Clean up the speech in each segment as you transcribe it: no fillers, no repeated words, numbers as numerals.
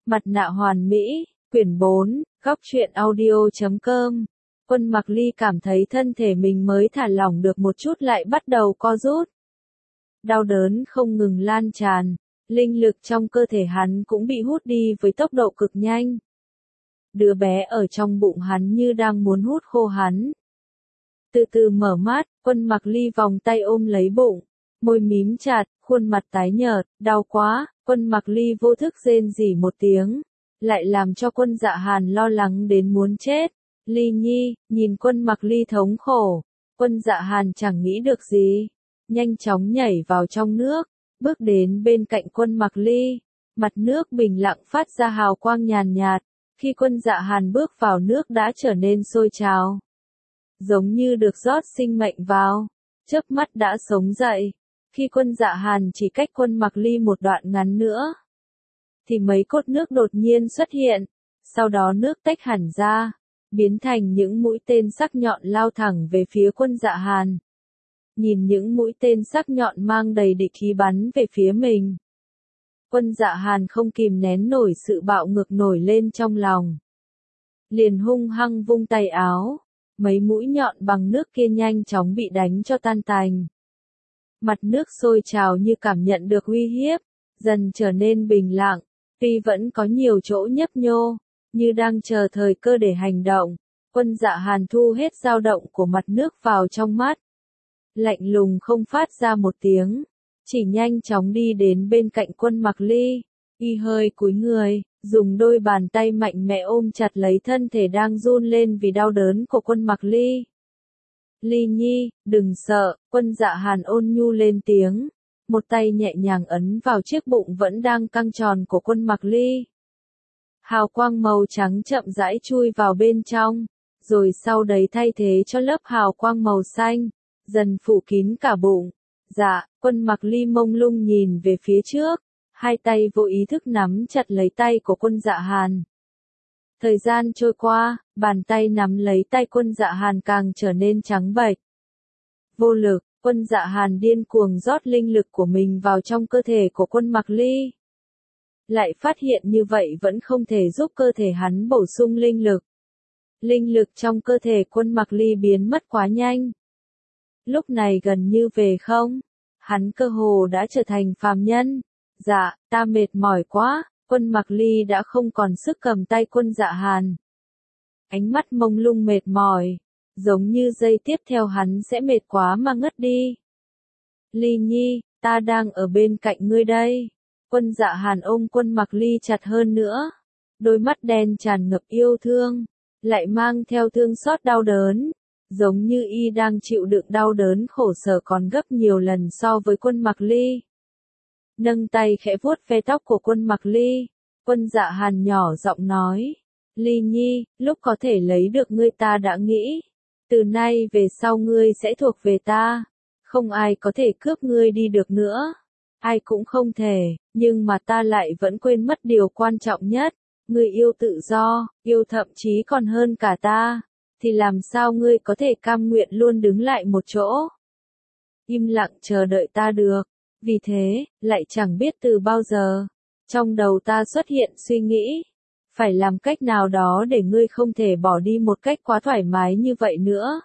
Mặt nạ hoàn mỹ, quyển 4, góc truyện audio.com. Quân Mặc Ly cảm thấy thân thể mình mới thả lỏng được một chút lại bắt đầu co rút. Đau đớn không ngừng lan tràn, linh lực trong cơ thể hắn cũng bị hút đi với tốc độ cực nhanh. Đứa bé ở trong bụng hắn như đang muốn hút khô hắn. Từ từ mở mắt, Quân Mặc Ly vòng tay ôm lấy bụng, môi mím chặt, khuôn mặt tái nhợt, đau quá. Quân Mặc Ly vô thức rên rỉ một tiếng, lại làm cho Quân Dạ Hàn lo lắng đến muốn chết. Ly Nhi, nhìn Quân Mặc Ly thống khổ, Quân Dạ Hàn chẳng nghĩ được gì, nhanh chóng nhảy vào trong nước, bước đến bên cạnh Quân Mặc Ly. Mặt nước bình lặng phát ra hào quang nhàn nhạt, khi Quân Dạ Hàn bước vào nước đã trở nên sôi trào, giống như được rót sinh mệnh vào, chớp mắt đã sống dậy. Khi Quân Dạ Hàn chỉ cách Quân Mặc Ly một đoạn ngắn nữa, thì mấy cột nước đột nhiên xuất hiện, sau đó nước tách hẳn ra, biến thành những mũi tên sắc nhọn lao thẳng về phía Quân Dạ Hàn. Nhìn những mũi tên sắc nhọn mang đầy địch khí bắn về phía mình, Quân Dạ Hàn không kìm nén nổi sự bạo ngược nổi lên trong lòng, liền hung hăng vung tay áo, mấy mũi nhọn bằng nước kia nhanh chóng bị đánh cho tan tành. Mặt nước sôi trào như cảm nhận được uy hiếp, dần trở nên bình lặng, tuy vẫn có nhiều chỗ nhấp nhô, như đang chờ thời cơ để hành động. Quân Dạ Hàn thu hết dao động của mặt nước vào trong mắt, lạnh lùng không phát ra một tiếng, chỉ nhanh chóng đi đến bên cạnh Quân Mặc Ly, y hơi cúi người, dùng đôi bàn tay mạnh mẽ ôm chặt lấy thân thể đang run lên vì đau đớn của Quân Mặc Ly. Ly Nhi, đừng sợ, Quân Dạ Hàn ôn nhu lên tiếng, một tay nhẹ nhàng ấn vào chiếc bụng vẫn đang căng tròn của Quân Mặc Ly. Hào quang màu trắng chậm rãi chui vào bên trong, rồi sau đấy thay thế cho lớp hào quang màu xanh, dần phủ kín cả bụng. Dạ, Quân Mặc Ly mông lung nhìn về phía trước, hai tay vô ý thức nắm chặt lấy tay của Quân Dạ Hàn. Thời gian trôi qua, bàn tay nắm lấy tay Quân Dạ Hàn càng trở nên trắng bệch. Vô lực, Quân Dạ Hàn điên cuồng rót linh lực của mình vào trong cơ thể của Quân Mặc Ly. Lại phát hiện như vậy vẫn không thể giúp cơ thể hắn bổ sung linh lực. Linh lực trong cơ thể Quân Mặc Ly biến mất quá nhanh. Lúc này gần như về không, hắn cơ hồ đã trở thành phàm nhân. Dạ, ta mệt mỏi quá. Quân Mặc Ly đã không còn sức cầm tay Quân Dạ Hàn. Ánh mắt mông lung mệt mỏi, giống như giây tiếp theo hắn sẽ mệt quá mà ngất đi. Ly Nhi, ta đang ở bên cạnh ngươi đây. Quân Dạ Hàn ôm Quân Mặc Ly chặt hơn nữa, đôi mắt đen tràn ngập yêu thương, lại mang theo thương xót đau đớn, giống như y đang chịu đựng đau đớn khổ sở còn gấp nhiều lần so với Quân Mặc Ly. Nâng tay khẽ vuốt ve tóc của Quân Mặc Ly, Quân Dạ Hàn nhỏ giọng nói, Ly Nhi, lúc có thể lấy được ngươi ta đã nghĩ, từ nay về sau ngươi sẽ thuộc về ta, không ai có thể cướp ngươi đi được nữa, ai cũng không thể, nhưng mà ta lại vẫn quên mất điều quan trọng nhất, ngươi yêu tự do, yêu thậm chí còn hơn cả ta, thì làm sao ngươi có thể cam nguyện luôn đứng lại một chỗ, im lặng chờ đợi ta được. Vì thế, lại chẳng biết từ bao giờ, trong đầu ta xuất hiện suy nghĩ, phải làm cách nào đó để ngươi không thể bỏ đi một cách quá thoải mái như vậy nữa.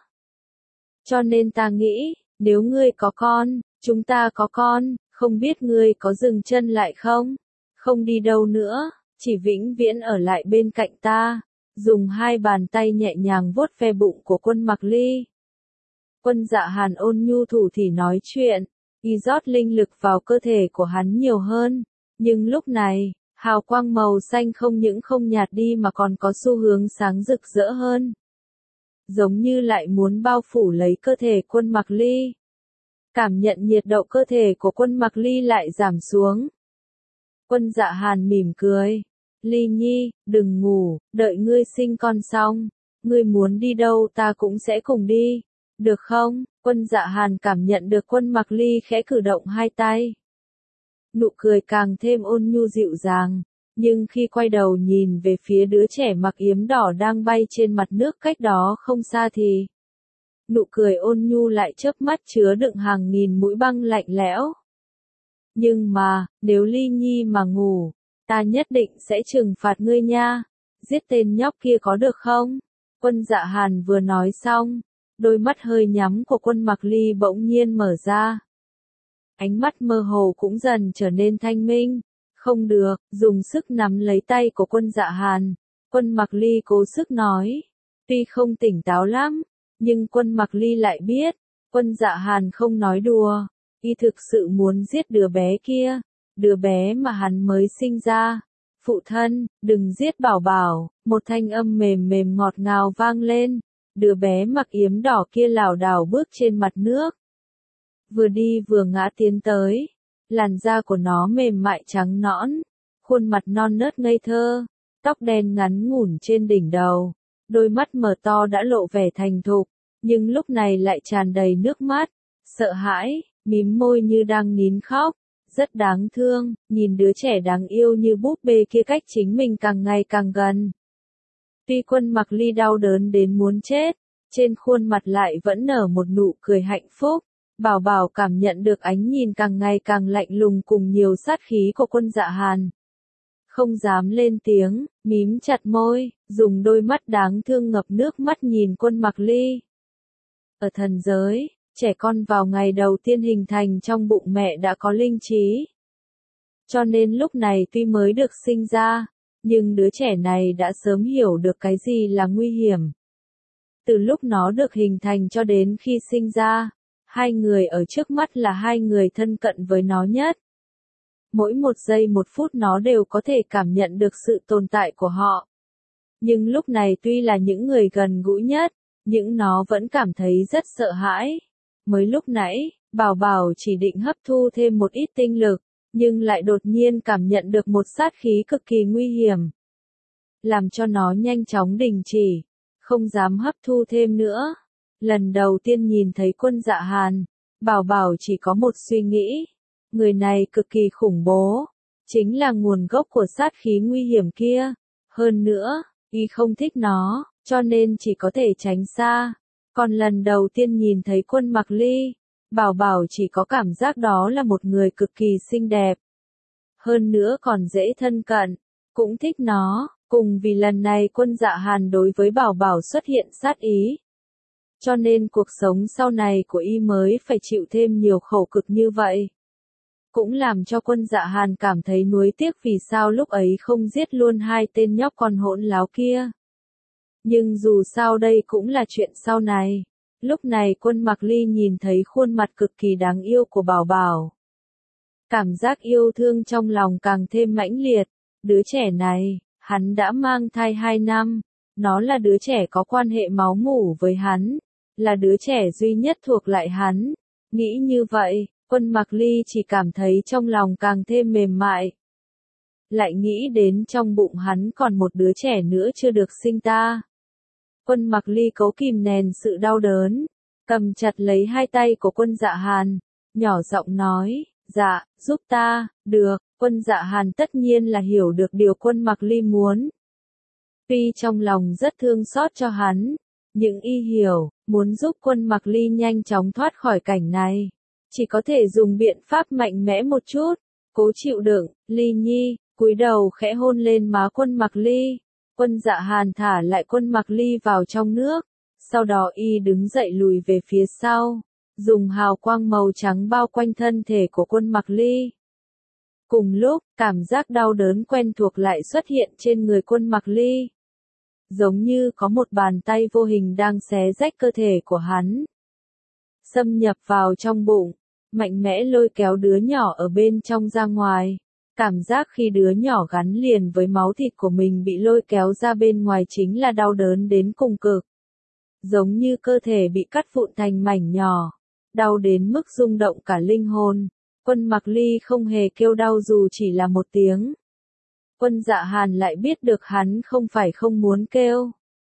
Cho nên ta nghĩ, nếu ngươi có con, chúng ta có con, không biết ngươi có dừng chân lại không? Không đi đâu nữa, chỉ vĩnh viễn ở lại bên cạnh ta, dùng hai bàn tay nhẹ nhàng vuốt ve bụng của Quân Mặc Ly. Quân Dạ Hàn ôn nhu thủ thỉ nói chuyện. Y rót linh lực vào cơ thể của hắn nhiều hơn, nhưng lúc này, hào quang màu xanh không những không nhạt đi mà còn có xu hướng sáng rực rỡ hơn. Giống như lại muốn bao phủ lấy cơ thể Quân Mặc Ly. Cảm nhận nhiệt độ cơ thể của Quân Mặc Ly lại giảm xuống. Quân Dạ Hàn mỉm cười. Ly Nhi, đừng ngủ, đợi ngươi sinh con xong, ngươi muốn đi đâu ta cũng sẽ cùng đi. Được không? Quân Dạ Hàn cảm nhận được Quân Mặc Ly khẽ cử động hai tay. Nụ cười càng thêm ôn nhu dịu dàng, nhưng khi quay đầu nhìn về phía đứa trẻ mặc yếm đỏ đang bay trên mặt nước cách đó không xa thì nụ cười ôn nhu lại chớp mắt chứa đựng hàng nghìn mũi băng lạnh lẽo. Nhưng mà, nếu Ly Nhi mà ngủ, ta nhất định sẽ trừng phạt ngươi nha, giết tên nhóc kia có được không? Quân Dạ Hàn vừa nói xong, đôi mắt hơi nhắm của Quân Mặc Ly bỗng nhiên mở ra. Ánh mắt mơ hồ cũng dần trở nên thanh minh. Không được, dùng sức nắm lấy tay của Quân Dạ Hàn. Quân Mặc Ly cố sức nói. Tuy không tỉnh táo lắm, nhưng Quân Mặc Ly lại biết, Quân Dạ Hàn không nói đùa. Y thực sự muốn giết đứa bé kia, đứa bé mà hắn mới sinh ra. Phụ thân, đừng giết Bảo Bảo, một thanh âm mềm mềm ngọt ngào vang lên. Đứa bé mặc yếm đỏ kia lảo đảo bước trên mặt nước. Vừa đi vừa ngã tiến tới. Làn da của nó mềm mại trắng nõn, khuôn mặt non nớt ngây thơ, tóc đen ngắn ngủn trên đỉnh đầu, đôi mắt mở to đã lộ vẻ thành thục, nhưng lúc này lại tràn đầy nước mắt, sợ hãi, mím môi như đang nín khóc, rất đáng thương, nhìn đứa trẻ đáng yêu như búp bê kia cách chính mình càng ngày càng gần. Tuy Quân Mặc Ly đau đớn đến muốn chết, trên khuôn mặt lại vẫn nở một nụ cười hạnh phúc. Bảo Bảo cảm nhận được ánh nhìn càng ngày càng lạnh lùng cùng nhiều sát khí của Quân Dạ Hàn. Không dám lên tiếng, mím chặt môi, dùng đôi mắt đáng thương ngập nước mắt nhìn Quân Mặc Ly. Ở thần giới, trẻ con vào ngày đầu tiên hình thành trong bụng mẹ đã có linh trí. Cho nên lúc này tuy mới được sinh ra, nhưng đứa trẻ này đã sớm hiểu được cái gì là nguy hiểm. Từ lúc nó được hình thành cho đến khi sinh ra, hai người ở trước mắt là hai người thân cận với nó nhất. Mỗi một giây một phút nó đều có thể cảm nhận được sự tồn tại của họ. Nhưng lúc này tuy là những người gần gũi nhất, nhưng nó vẫn cảm thấy rất sợ hãi. Mới lúc nãy, Bảo Bảo chỉ định hấp thu thêm một ít tinh lực, nhưng lại đột nhiên cảm nhận được một sát khí cực kỳ nguy hiểm. Làm cho nó nhanh chóng đình chỉ, không dám hấp thu thêm nữa. Lần đầu tiên nhìn thấy Quân Dạ Hàn, Bảo Bảo chỉ có một suy nghĩ. Người này cực kỳ khủng bố, chính là nguồn gốc của sát khí nguy hiểm kia. Hơn nữa, y không thích nó, cho nên chỉ có thể tránh xa. Còn lần đầu tiên nhìn thấy Quân Mặc Ly, Bảo Bảo chỉ có cảm giác đó là một người cực kỳ xinh đẹp. Hơn nữa còn dễ thân cận, cũng thích nó, cùng vì lần này Quân Dạ Hàn đối với Bảo Bảo xuất hiện sát ý. Cho nên cuộc sống sau này của y mới phải chịu thêm nhiều khổ cực như vậy. Cũng làm cho Quân Dạ Hàn cảm thấy nuối tiếc vì sao lúc ấy không giết luôn hai tên nhóc con hỗn láo kia. Nhưng dù sao đây cũng là chuyện sau này. Lúc này Quân Mặc Ly nhìn thấy khuôn mặt cực kỳ đáng yêu của Bảo Bảo. Cảm giác yêu thương trong lòng càng thêm mãnh liệt. Đứa trẻ này, hắn đã mang thai 2 năm. Nó là đứa trẻ có quan hệ máu mủ với hắn. Là đứa trẻ duy nhất thuộc lại hắn. Nghĩ như vậy, Quân Mặc Ly chỉ cảm thấy trong lòng càng thêm mềm mại. Lại nghĩ đến trong bụng hắn còn một đứa trẻ nữa chưa được sinh ta. Quân Mặc Ly cố kìm nén sự đau đớn, cầm chặt lấy hai tay của Quân Dạ Hàn, nhỏ giọng nói, dạ, giúp ta, được. Quân Dạ Hàn tất nhiên là hiểu được điều Quân Mặc Ly muốn. Tuy trong lòng rất thương xót cho hắn, nhưng y hiểu, muốn giúp Quân Mặc Ly nhanh chóng thoát khỏi cảnh này, chỉ có thể dùng biện pháp mạnh mẽ một chút, cố chịu đựng. Ly Nhi, cúi đầu khẽ hôn lên má Quân Mặc Ly. Quân Dạ Hàn thả lại Quân Mặc Ly vào trong nước, sau đó y đứng dậy lùi về phía sau, dùng hào quang màu trắng bao quanh thân thể của Quân Mặc Ly. Cùng lúc, cảm giác đau đớn quen thuộc lại xuất hiện trên người Quân Mặc Ly. Giống như có một bàn tay vô hình đang xé rách cơ thể của hắn. Xâm nhập vào trong bụng, mạnh mẽ lôi kéo đứa nhỏ ở bên trong ra ngoài. Cảm giác khi đứa nhỏ gắn liền với máu thịt của mình bị lôi kéo ra bên ngoài chính là đau đớn đến cùng cực. Giống như cơ thể bị cắt vụn thành mảnh nhỏ, đau đến mức rung động cả linh hồn. Quân Mặc Ly không hề kêu đau dù chỉ là một tiếng. Quân Dạ Hàn lại biết được hắn không phải không muốn kêu,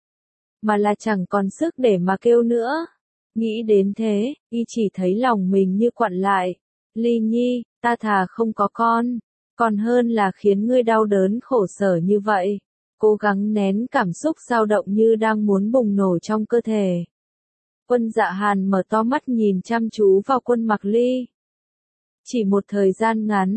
mà là chẳng còn sức để mà kêu nữa. Nghĩ đến thế, y chỉ thấy lòng mình như quặn lại. Ly Nhi, ta thà không có con, còn hơn là khiến ngươi đau đớn khổ sở như vậy. Cố gắng nén cảm xúc dao động như đang muốn bùng nổ trong cơ thể. Quân Dạ Hàn mở to mắt nhìn chăm chú vào Quân Mặc Ly. Chỉ một thời gian ngắn,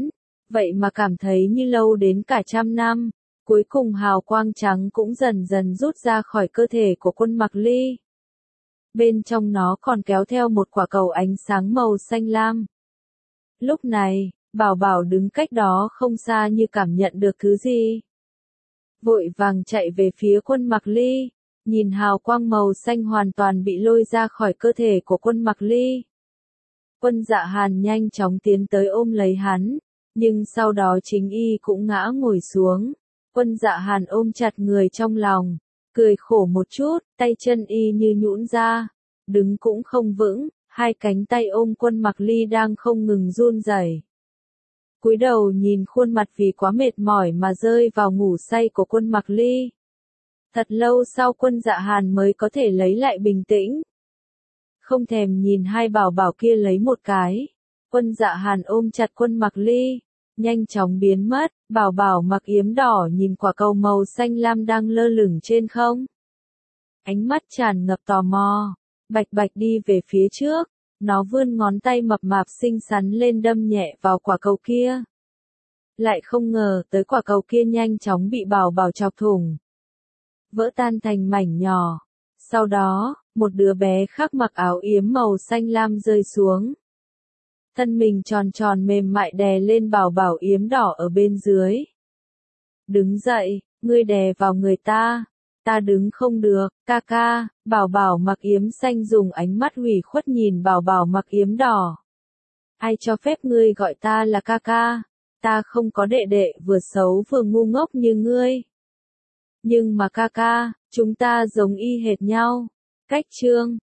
vậy mà cảm thấy như lâu đến cả 100 năm. Cuối cùng hào quang trắng cũng dần dần rút ra khỏi cơ thể của Quân Mặc Ly. Bên trong nó còn kéo theo một quả cầu ánh sáng màu xanh lam. Lúc này, Bảo Bảo đứng cách đó không xa như cảm nhận được thứ gì. Vội vàng chạy về phía Quân Mặc Ly, nhìn hào quang màu xanh hoàn toàn bị lôi ra khỏi cơ thể của Quân Mặc Ly. Quân Dạ Hàn nhanh chóng tiến tới ôm lấy hắn, nhưng sau đó chính y cũng ngã ngồi xuống. Quân Dạ Hàn ôm chặt người trong lòng, cười khổ một chút, tay chân y như nhũn ra, đứng cũng không vững, hai cánh tay ôm Quân Mặc Ly đang không ngừng run rẩy. Cúi đầu nhìn khuôn mặt vì quá mệt mỏi mà rơi vào ngủ say của Quân Mặc Ly. Thật lâu sau Quân Dạ Hàn mới có thể lấy lại bình tĩnh. Không thèm nhìn hai bảo bảo kia lấy một cái. Quân Dạ Hàn ôm chặt Quân Mặc Ly, nhanh chóng biến mất. Bảo bảo mặc yếm đỏ nhìn quả cầu màu xanh lam đang lơ lửng trên không. Ánh mắt tràn ngập tò mò, bạch bạch đi về phía trước. Nó vươn ngón tay mập mạp xinh xắn lên đâm nhẹ vào quả cầu kia. Lại không ngờ tới quả cầu kia nhanh chóng bị bảo bảo chọc thủng, vỡ tan thành mảnh nhỏ. Sau đó, một đứa bé khác mặc áo yếm màu xanh lam rơi xuống. Thân mình tròn tròn mềm mại đè lên bảo bảo yếm đỏ ở bên dưới. Đứng dậy, ngươi đè vào người ta. Ta đứng không được, ca ca. Bảo bảo mặc yếm xanh dùng ánh mắt ủy khuất nhìn bảo bảo mặc yếm đỏ. Ai cho phép ngươi gọi ta là ca ca? Ta không có đệ đệ vừa xấu vừa ngu ngốc như ngươi. Nhưng mà ca ca, chúng ta giống y hệt nhau. Cách chương